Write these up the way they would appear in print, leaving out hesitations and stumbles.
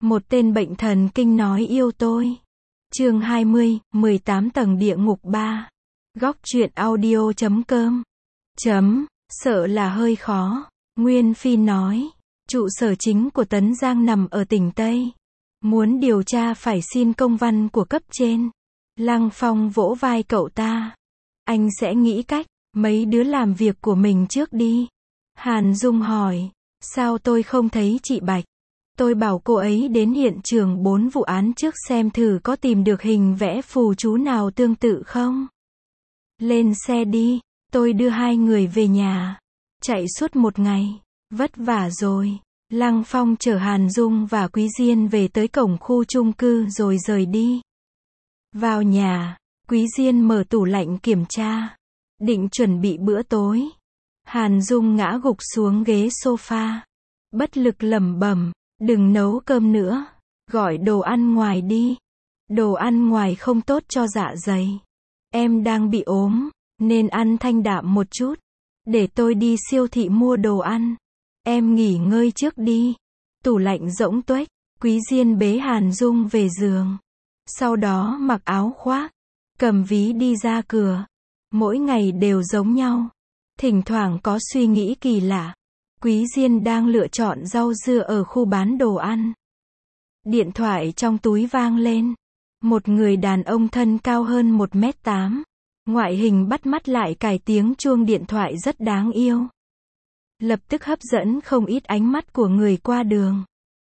Một tên bệnh thần kinh nói yêu tôi. Chương 20, 18 tầng địa ngục 3. Góc truyện audio.com. Sợ là hơi khó. Nguyên Phi nói. Trụ sở chính của Tấn Giang nằm ở tỉnh Tây. Muốn điều tra phải xin công văn của cấp trên. Lăng Phong vỗ vai cậu ta. Anh sẽ nghĩ cách, mấy đứa làm việc của mình trước đi. Hàn Dung hỏi. Sao tôi không thấy chị Bạch? Tôi bảo cô ấy đến hiện trường 4 vụ án trước xem thử có tìm được hình vẽ phù chú nào tương tự không. Lên xe đi, tôi đưa hai người về nhà. Chạy suốt một ngày, vất vả rồi. Lăng Phong chở Hàn Dung và Quý Diên về tới cổng khu chung cư rồi rời đi. Vào nhà, Quý Diên mở tủ lạnh kiểm tra. Định chuẩn bị bữa tối. Hàn Dung ngã gục xuống ghế sofa. Bất lực lẩm bẩm. Đừng nấu cơm nữa, gọi đồ ăn ngoài đi. Đồ ăn ngoài không tốt cho dạ dày. Em đang bị ốm, nên ăn thanh đạm một chút. Để tôi đi siêu thị mua đồ ăn. Em nghỉ ngơi trước đi. Tủ lạnh rỗng tuếch, Quý Diên bế Hàn Dung về giường. Sau đó mặc áo khoác, cầm ví đi ra cửa. Mỗi ngày đều giống nhau. Thỉnh thoảng có suy nghĩ kỳ lạ. Quý Diên đang lựa chọn rau dưa ở khu bán đồ ăn. Điện thoại trong túi vang lên. Một người đàn ông thân cao hơn 1m8. Ngoại hình bắt mắt lại cài tiếng chuông điện thoại rất đáng yêu. Lập tức hấp dẫn không ít ánh mắt của người qua đường.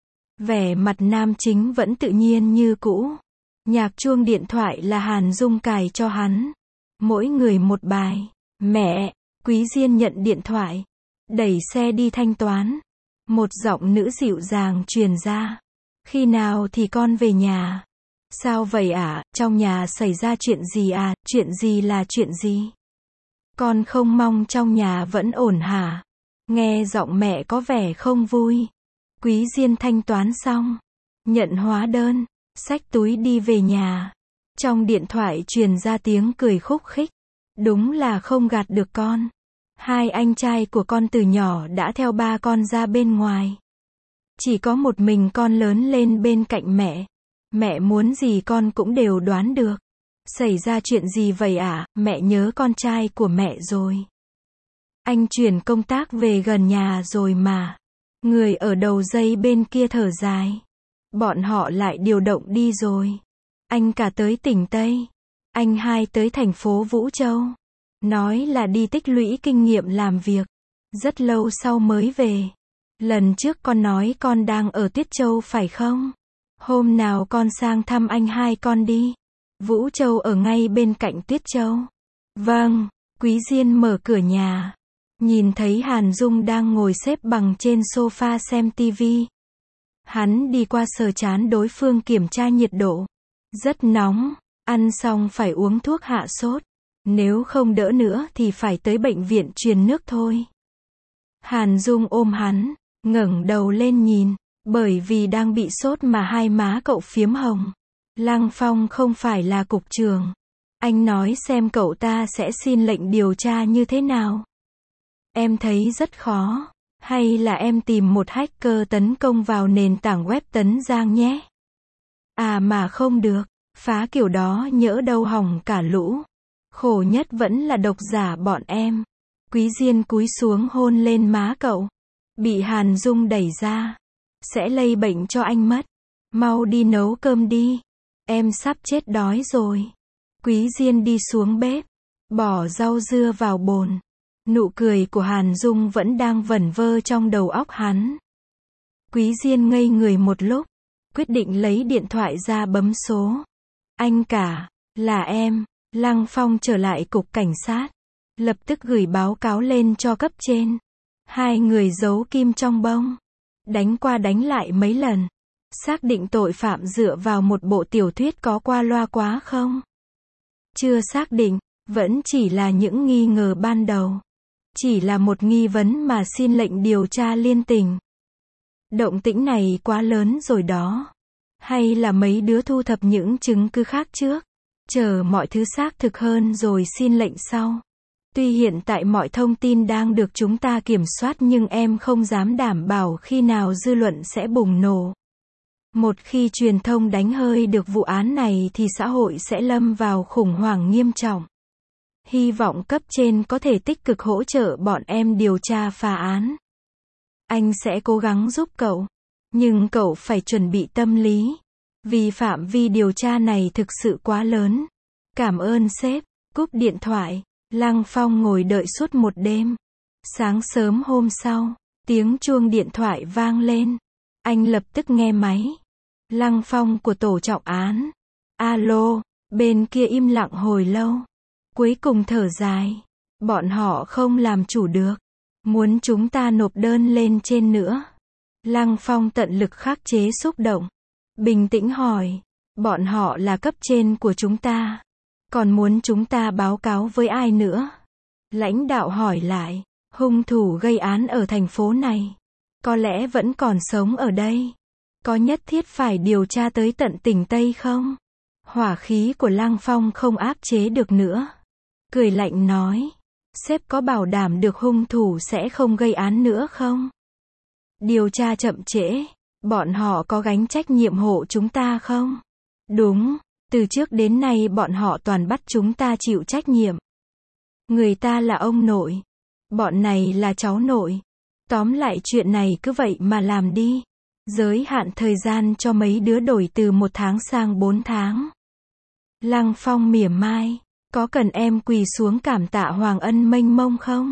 Vẻ mặt nam chính vẫn tự nhiên như cũ. Nhạc chuông điện thoại là Hàn Dung cài cho hắn. Mỗi người một bài. Mẹ, Quý Diên nhận điện thoại. Đẩy xe đi thanh toán. Một giọng nữ dịu dàng truyền ra. Khi nào thì con về nhà? Sao vậy ạ? Trong nhà xảy ra chuyện gì à? Chuyện gì là chuyện gì? Con không mong trong nhà vẫn ổn hả? Nghe giọng mẹ có vẻ không vui. Quý Diên thanh toán xong. Nhận hóa đơn. Xách túi đi về nhà. Trong điện thoại truyền ra tiếng cười khúc khích. Đúng là không gạt được con. Hai anh trai của con từ nhỏ đã theo ba con ra bên ngoài. Chỉ có một mình con lớn lên bên cạnh mẹ. Mẹ muốn gì con cũng đều đoán được. Xảy ra chuyện gì vậy ạ? Mẹ nhớ con trai của mẹ rồi. Anh chuyển công tác về gần nhà rồi mà. Người ở đầu dây bên kia thở dài. Bọn họ lại điều động đi rồi. Anh cả tới tỉnh Tây. Anh hai tới thành phố Vũ Châu. Nói là đi tích lũy kinh nghiệm làm việc. Rất lâu sau mới về. Lần trước con nói con đang ở Tuyết Châu phải không? Hôm nào con sang thăm anh hai con đi. Vũ Châu ở ngay bên cạnh Tuyết Châu. Vâng, Quý Diên mở cửa nhà. Nhìn thấy Hàn Dung đang ngồi xếp bằng trên sofa xem tivi. Hắn đi qua sờ trán đối phương kiểm tra nhiệt độ. Rất nóng, ăn xong phải uống thuốc hạ sốt. Nếu không đỡ nữa thì phải tới bệnh viện truyền nước thôi. Hàn Dung ôm hắn, ngẩng đầu lên nhìn, bởi vì đang bị sốt mà hai má cậu phiếm hồng. Lăng Phong không phải là cục trưởng. Anh nói xem cậu ta sẽ xin lệnh điều tra như thế nào. Em thấy rất khó. Hay là em tìm một hacker tấn công vào nền tảng web Tấn Giang nhé. À mà không được, phá kiểu đó nhỡ đâu hỏng cả lũ. Khổ nhất vẫn là độc giả bọn em. Quý Diên cúi xuống hôn lên má cậu. Bị Hàn Dung đẩy ra. Sẽ lây bệnh cho anh mất. Mau đi nấu cơm đi. Em sắp chết đói rồi. Quý Diên đi xuống bếp. Bỏ rau dưa vào bồn. Nụ cười của Hàn Dung vẫn đang vẩn vơ trong đầu óc hắn. Quý Diên ngây người một lúc. Quyết định lấy điện thoại ra bấm số. Anh cả, là em. Lăng Phong trở lại cục cảnh sát. Lập tức gửi báo cáo lên cho cấp trên. Hai người giấu kim trong bông. Đánh qua đánh lại mấy lần. Xác định tội phạm dựa vào một bộ tiểu thuyết có qua loa quá không? Chưa xác định, vẫn chỉ là những nghi ngờ ban đầu. Chỉ là một nghi vấn mà xin lệnh điều tra liên tỉnh. Động tĩnh này quá lớn rồi đó. Hay là mấy đứa thu thập những chứng cứ khác trước? Chờ mọi thứ xác thực hơn rồi xin lệnh sau. Tuy hiện tại mọi thông tin đang được chúng ta kiểm soát nhưng em không dám đảm bảo khi nào dư luận sẽ bùng nổ. Một khi truyền thông đánh hơi được vụ án này thì xã hội sẽ lâm vào khủng hoảng nghiêm trọng. Hy vọng cấp trên có thể tích cực hỗ trợ bọn em điều tra phá án. Anh sẽ cố gắng giúp cậu. Nhưng cậu phải chuẩn bị tâm lý. Vì phạm vi điều tra này thực sự quá lớn. Cảm ơn sếp. Cúp điện thoại. Lăng Phong ngồi đợi suốt một đêm. Sáng sớm hôm sau, tiếng chuông điện thoại vang lên. Anh lập tức nghe máy. Lăng Phong của tổ trọng án. Alo, bên kia im lặng hồi lâu. Cuối cùng thở dài. Bọn họ không làm chủ được. Muốn chúng ta nộp đơn lên trên nữa. Lăng Phong tận lực khắc chế xúc động. Bình tĩnh hỏi. Bọn họ là cấp trên của chúng ta. Còn muốn chúng ta báo cáo với ai nữa? Lãnh đạo hỏi lại. Hung thủ gây án ở thành phố này. Có lẽ vẫn còn sống ở đây. Có nhất thiết phải điều tra tới tận tỉnh Tây không? Hỏa khí của Lăng Phong không áp chế được nữa. Cười lạnh nói. Sếp có bảo đảm được hung thủ sẽ không gây án nữa không? Điều tra chậm trễ. Bọn họ có gánh trách nhiệm hộ chúng ta không? Đúng. Từ trước đến nay bọn họ toàn bắt chúng ta chịu trách nhiệm. Người ta là ông nội. Bọn này là cháu nội. Tóm lại chuyện này cứ vậy mà làm đi. Giới hạn thời gian cho mấy đứa đổi từ 1 tháng sang 4 tháng. Lăng Phong mỉa mai. Có cần em quỳ xuống cảm tạ Hoàng Ân mênh mông không?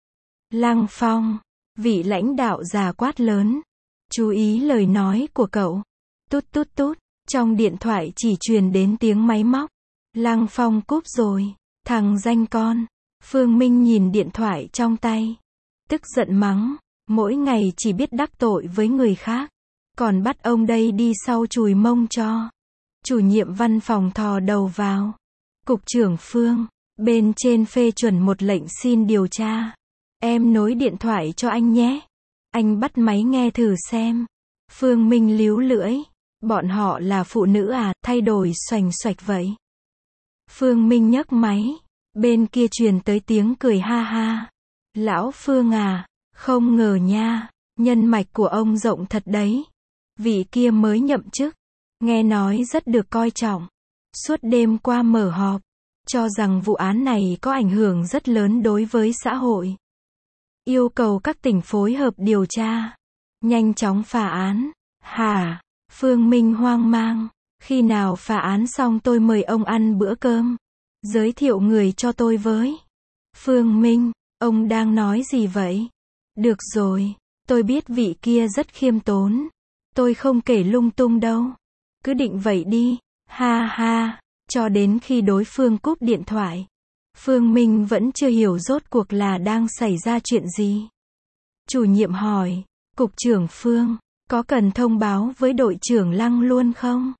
Lăng Phong. Vị lãnh đạo già quát lớn. Chú ý lời nói của cậu. Tút tút tút. Trong điện thoại chỉ truyền đến tiếng máy móc. Lăng Phong cúp rồi. Thằng danh con. Phương Minh nhìn điện thoại trong tay. Tức giận mắng. Mỗi ngày chỉ biết đắc tội với người khác. Còn bắt ông đây đi sau chùi mông cho. Chủ nhiệm văn phòng thò đầu vào. Cục trưởng Phương. Bên trên phê chuẩn một lệnh xin điều tra. Em nối điện thoại cho anh nhé. Anh bắt máy nghe thử xem. Phương Minh líu lưỡi. Bọn họ là phụ nữ à, thay đổi xoành xoạch vậy. Phương Minh nhấc máy. Bên kia truyền tới tiếng cười ha ha. Lão Phương à, không ngờ nha, nhân mạch của ông rộng thật đấy. Vị kia mới nhậm chức, nghe nói rất được coi trọng. Suốt đêm qua mở họp, cho rằng vụ án này có ảnh hưởng rất lớn đối với xã hội. Yêu cầu các tỉnh phối hợp điều tra, nhanh chóng phá án. Hả? Phương Minh hoang mang. Khi nào phá án xong tôi mời ông ăn bữa cơm. Giới thiệu người cho tôi với. Phương Minh, ông đang nói gì vậy? Được rồi, tôi biết vị kia rất khiêm tốn. Tôi không kể lung tung đâu. Cứ định vậy đi. Ha ha, cho đến khi đối phương cúp điện thoại. Phương Minh vẫn chưa hiểu rốt cuộc là đang xảy ra chuyện gì. Chủ nhiệm hỏi, Cục trưởng Phương, có cần thông báo với đội trưởng Lăng luôn không?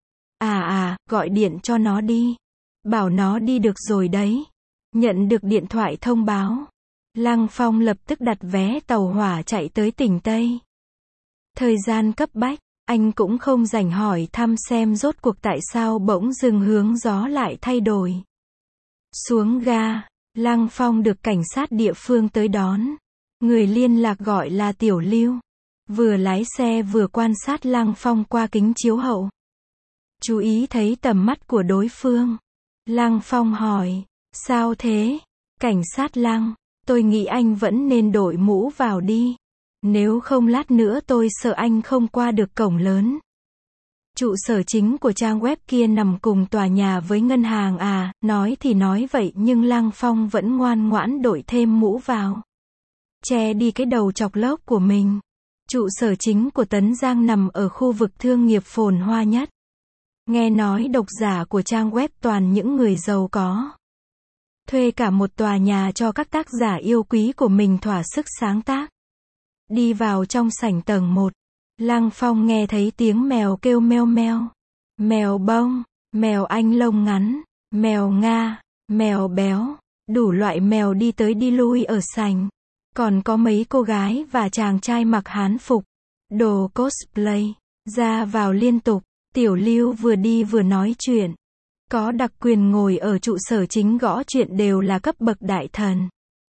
Gọi điện cho nó đi. Bảo nó đi được rồi đấy. Nhận được điện thoại thông báo. Lăng Phong lập tức đặt vé tàu hỏa chạy tới tỉnh Tây. Thời gian cấp bách, anh cũng không rảnh hỏi thăm xem rốt cuộc tại sao bỗng dưng hướng gió lại thay đổi. Xuống ga, Lăng Phong được cảnh sát địa phương tới đón. Người liên lạc gọi là Tiểu Lưu. Vừa lái xe vừa quan sát Lăng Phong qua kính chiếu hậu. Chú ý thấy tầm mắt của đối phương. Lăng Phong hỏi, sao thế? Cảnh sát Lăng, tôi nghĩ anh vẫn nên đội mũ vào đi. Nếu không lát nữa tôi sợ anh không qua được cổng lớn. Trụ sở chính của trang web kia nằm cùng tòa nhà với ngân hàng à, nói thì nói vậy nhưng Lăng Phong vẫn ngoan ngoãn đội thêm mũ vào. Che đi cái đầu chọc lốc của mình. Trụ sở chính của Tấn Giang nằm ở khu vực thương nghiệp phồn hoa nhất. Nghe nói độc giả của trang web toàn những người giàu có. Thuê cả một tòa nhà cho các tác giả yêu quý của mình thỏa sức sáng tác. Đi vào trong sảnh tầng 1. Lăng Phong nghe thấy tiếng mèo kêu meo meo. Mèo bông, mèo Anh lông ngắn, mèo Nga, mèo béo. Đủ loại mèo đi tới đi lui ở sảnh. Còn có mấy cô gái và chàng trai mặc hán phục. Đồ cosplay. Ra vào liên tục. Tiểu Lưu vừa đi vừa nói chuyện. Có đặc quyền ngồi ở trụ sở chính gõ chuyện đều là cấp bậc đại thần.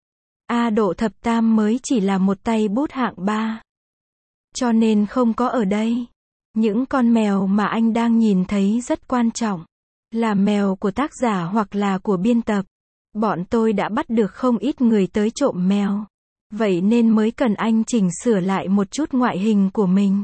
Độ thập tam mới chỉ là một tay bút hạng 3. Cho nên không có ở đây. Những con mèo mà anh đang nhìn thấy rất quan trọng. Là mèo của tác giả hoặc là của biên tập. Bọn tôi đã bắt được không ít người tới trộm mèo. Vậy nên mới cần anh chỉnh sửa lại một chút ngoại hình của mình.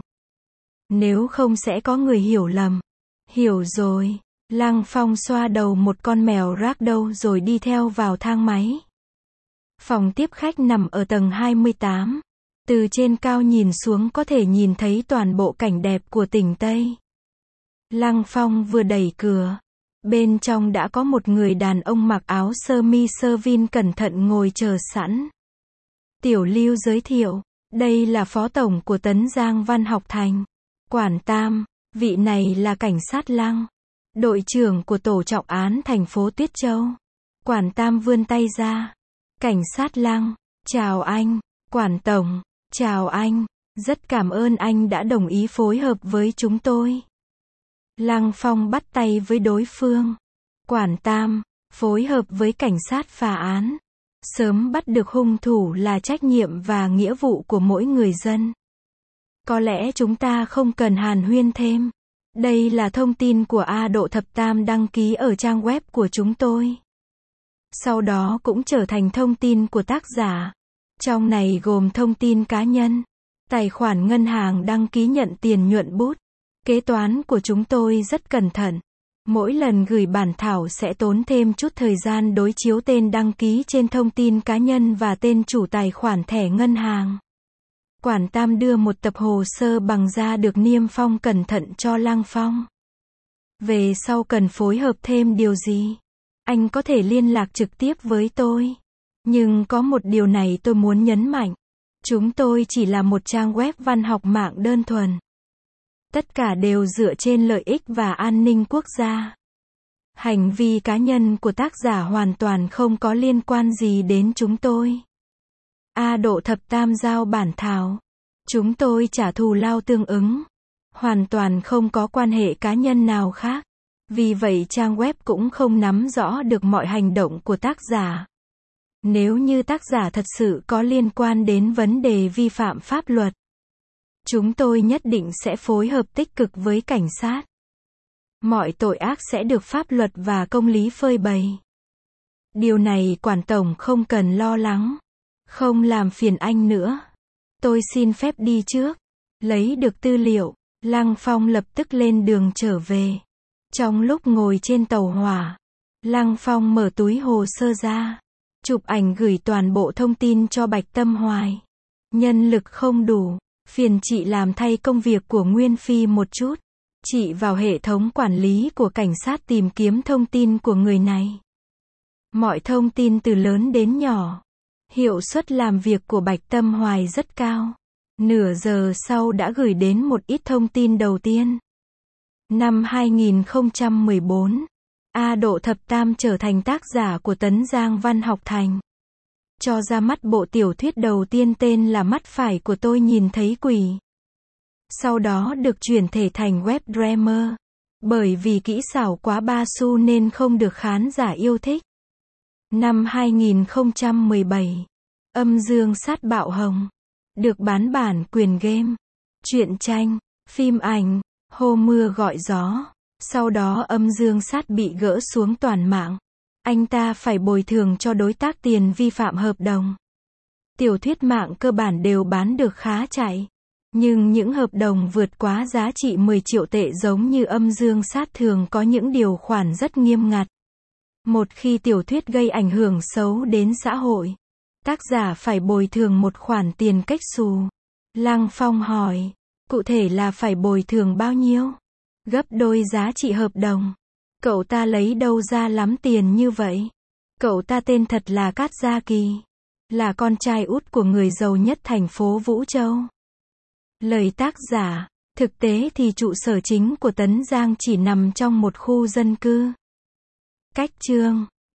Nếu không sẽ có người hiểu lầm. Hiểu rồi. Lăng Phong xoa đầu một con mèo ragdoll rồi đi theo vào thang máy. Phòng tiếp khách nằm ở tầng 28. Từ trên cao nhìn xuống có thể nhìn thấy toàn bộ cảnh đẹp của tỉnh Tây. Lăng Phong vừa đẩy cửa. Bên trong đã có một người đàn ông mặc áo sơ mi sơ vin cẩn thận ngồi chờ sẵn. Tiểu Lưu giới thiệu, đây là phó tổng của Tấn Giang Văn học thành. Quản Tam, vị này là cảnh sát Lăng. Đội trưởng của tổ trọng án thành phố Tuyết Châu. Quản Tam vươn tay ra. Cảnh sát Lăng, chào anh. Quản tổng, chào anh. Rất cảm ơn anh đã đồng ý phối hợp với chúng tôi. Lăng Phong bắt tay với đối phương. Quản Tam, phối hợp với cảnh sát phá án. Sớm bắt được hung thủ là trách nhiệm và nghĩa vụ của mỗi người dân. Có lẽ chúng ta không cần hàn huyên thêm. Đây là thông tin của A Độ Thập Tam đăng ký ở trang web của chúng tôi. Sau đó cũng trở thành thông tin của tác giả. Trong này gồm thông tin cá nhân, tài khoản ngân hàng đăng ký nhận tiền nhuận bút. Kế toán của chúng tôi rất cẩn thận. Mỗi lần gửi bản thảo sẽ tốn thêm chút thời gian đối chiếu tên đăng ký trên thông tin cá nhân và tên chủ tài khoản thẻ ngân hàng. Quản Tam đưa một tập hồ sơ bằng da được niêm phong cẩn thận cho Lăng Phong. Về sau cần phối hợp thêm điều gì? Anh có thể liên lạc trực tiếp với tôi. Nhưng có một điều này tôi muốn nhấn mạnh. Chúng tôi chỉ là một trang web văn học mạng đơn thuần. Tất cả đều dựa trên lợi ích và an ninh quốc gia. Hành vi cá nhân của tác giả hoàn toàn không có liên quan gì đến chúng tôi. A Độ Thập Tam giao bản thảo. Chúng tôi trả thù lao tương ứng. Hoàn toàn không có quan hệ cá nhân nào khác. Vì vậy trang web cũng không nắm rõ được mọi hành động của tác giả. Nếu như tác giả thật sự có liên quan đến vấn đề vi phạm pháp luật, chúng tôi nhất định sẽ phối hợp tích cực với cảnh sát. Mọi tội ác sẽ được pháp luật và công lý phơi bày. Điều này Quản tổng không cần lo lắng. Không làm phiền anh nữa. Tôi xin phép đi trước. Lấy được tư liệu, Lăng Phong lập tức lên đường trở về. Trong lúc ngồi trên tàu hỏa, Lăng Phong mở túi hồ sơ ra. Chụp ảnh gửi toàn bộ thông tin cho Bạch Tâm Hoài. Nhân lực không đủ. Phiền chị làm thay công việc của Nguyên Phi một chút. Chị vào hệ thống quản lý của cảnh sát tìm kiếm thông tin của người này. Mọi thông tin từ lớn đến nhỏ. Hiệu suất làm việc của Bạch Tâm Hoài rất cao. Nửa giờ sau đã gửi đến một ít thông tin đầu tiên. Năm 2014, A Độ Thập Tam trở thành tác giả của Tấn Giang Văn học thành. Cho ra mắt bộ tiểu thuyết đầu tiên tên là Mắt phải của tôi nhìn thấy quỷ. Sau đó được chuyển thể thành web drama. Bởi vì kỹ xảo quá ba xu nên không được khán giả yêu thích. Năm 2017, Âm Dương Sát Bạo Hồng. Được bán bản quyền game, truyện tranh, phim ảnh, Hô Mưa Gọi Gió. Sau đó Âm Dương Sát bị gỡ xuống toàn mạng. Anh ta phải bồi thường cho đối tác tiền vi phạm hợp đồng. Tiểu thuyết mạng cơ bản đều bán được khá chạy. Nhưng những hợp đồng vượt quá giá trị 10 triệu tệ giống như Âm Dương Sát thường có những điều khoản rất nghiêm ngặt. Một khi tiểu thuyết gây ảnh hưởng xấu đến xã hội, tác giả phải bồi thường một khoản tiền cách xù. Lăng Phong hỏi, cụ thể là phải bồi thường bao nhiêu? Gấp đôi giá trị hợp đồng. Cậu ta lấy đâu ra lắm tiền như vậy? Cậu ta tên thật là Cát Gia Kỳ. Là con trai út của người giàu nhất thành phố Vũ Châu. Lời tác giả, thực tế thì trụ sở chính của Tấn Giang chỉ nằm trong một khu dân cư. Cách chương